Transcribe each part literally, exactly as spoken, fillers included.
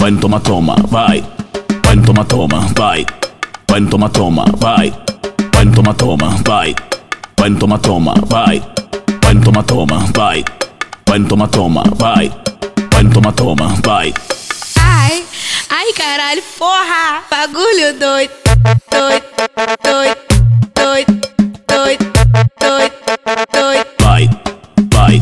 vai no toma toma, vai, vai no toma toma, vai, vai no toma toma, vai, vai no toma toma, vai, vai no toma toma, vai, vai no toma toma, vai, vai no toma toma, vai, vai no toma toma, vai. Ai, ai caralho, porra, bagulho doido, doido, doido, doido, doido, doido, doido. Vai, vai.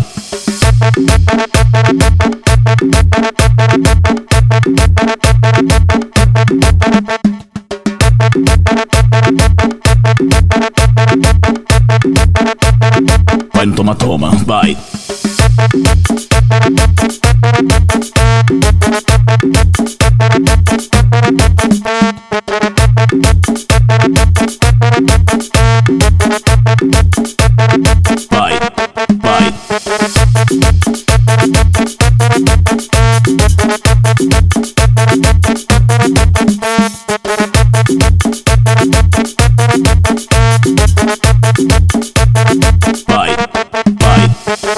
Vai no toma toma, vai. Vai, vai. Vai, vai.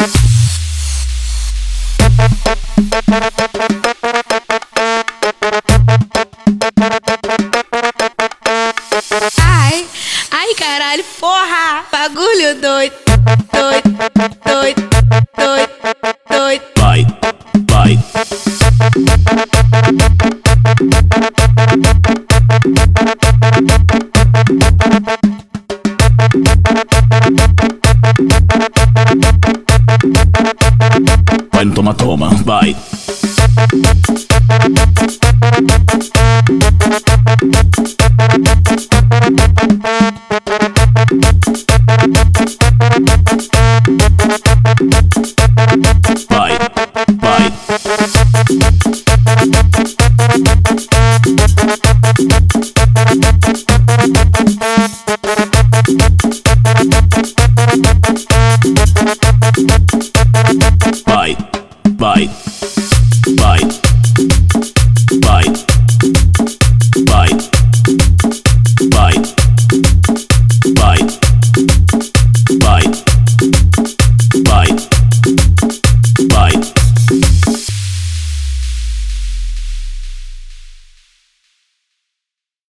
Ai, ai caralho, porra, bagulho doido, doido, doido, doido, doido. Vai, vai. Vai no toma toma, vai.